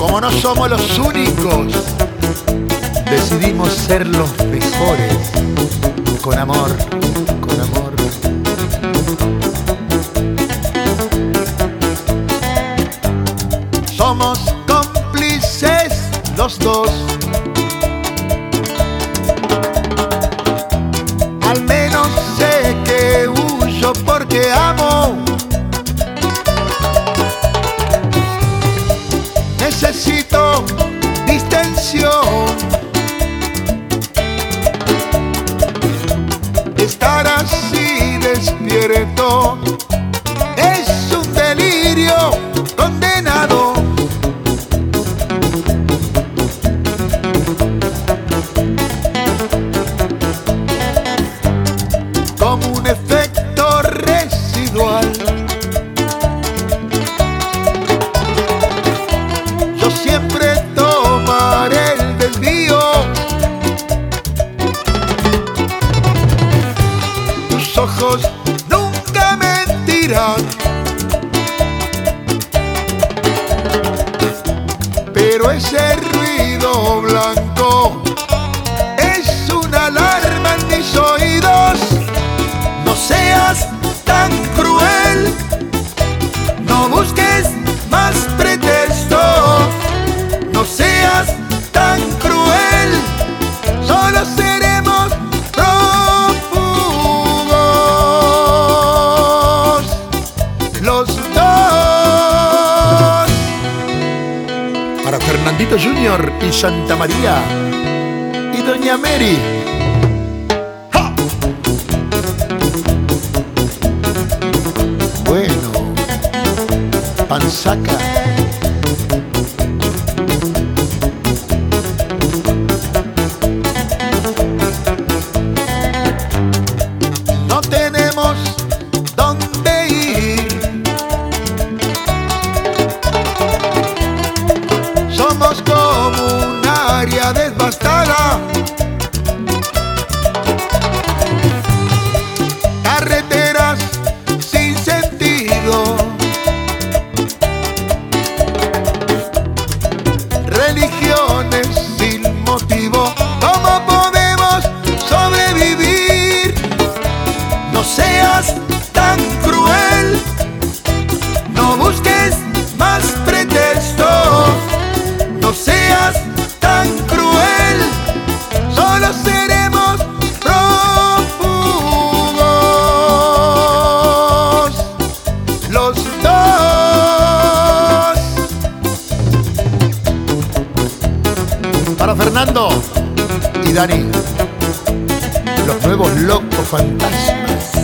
Como no somos los únicos, decidimos ser los mejores. Con amor, con amor. Somos cómplices los dos. Al menos sé que huyo porque amo. Necesito distensión. Estar así despierto es un delirio condenado. Como un efecto residual. Yo siempre tomaré el desvío. Tus ojos nunca mentirán, pero ese ruido blanco es una alarma en mis oídos. No seas tan cruel, no busques más pretextos. No seas tan cruel, solo seremos prófugos los dos. Para Fernandito Junior y Santa María y Doña Mary. ¡Ja! Bueno, Pansaca. No tenemos dónde ir. Somos como un área devastada. Carreteras sin sentido. Religiones sin motivo. ¿Cómo podemos sobrevivir? No seas tan cruel, no busques más pretextos. No seas tan cruel, solo seremos prófugos los dos. Para Fernando y Dani, los nuevos locos fantasmas.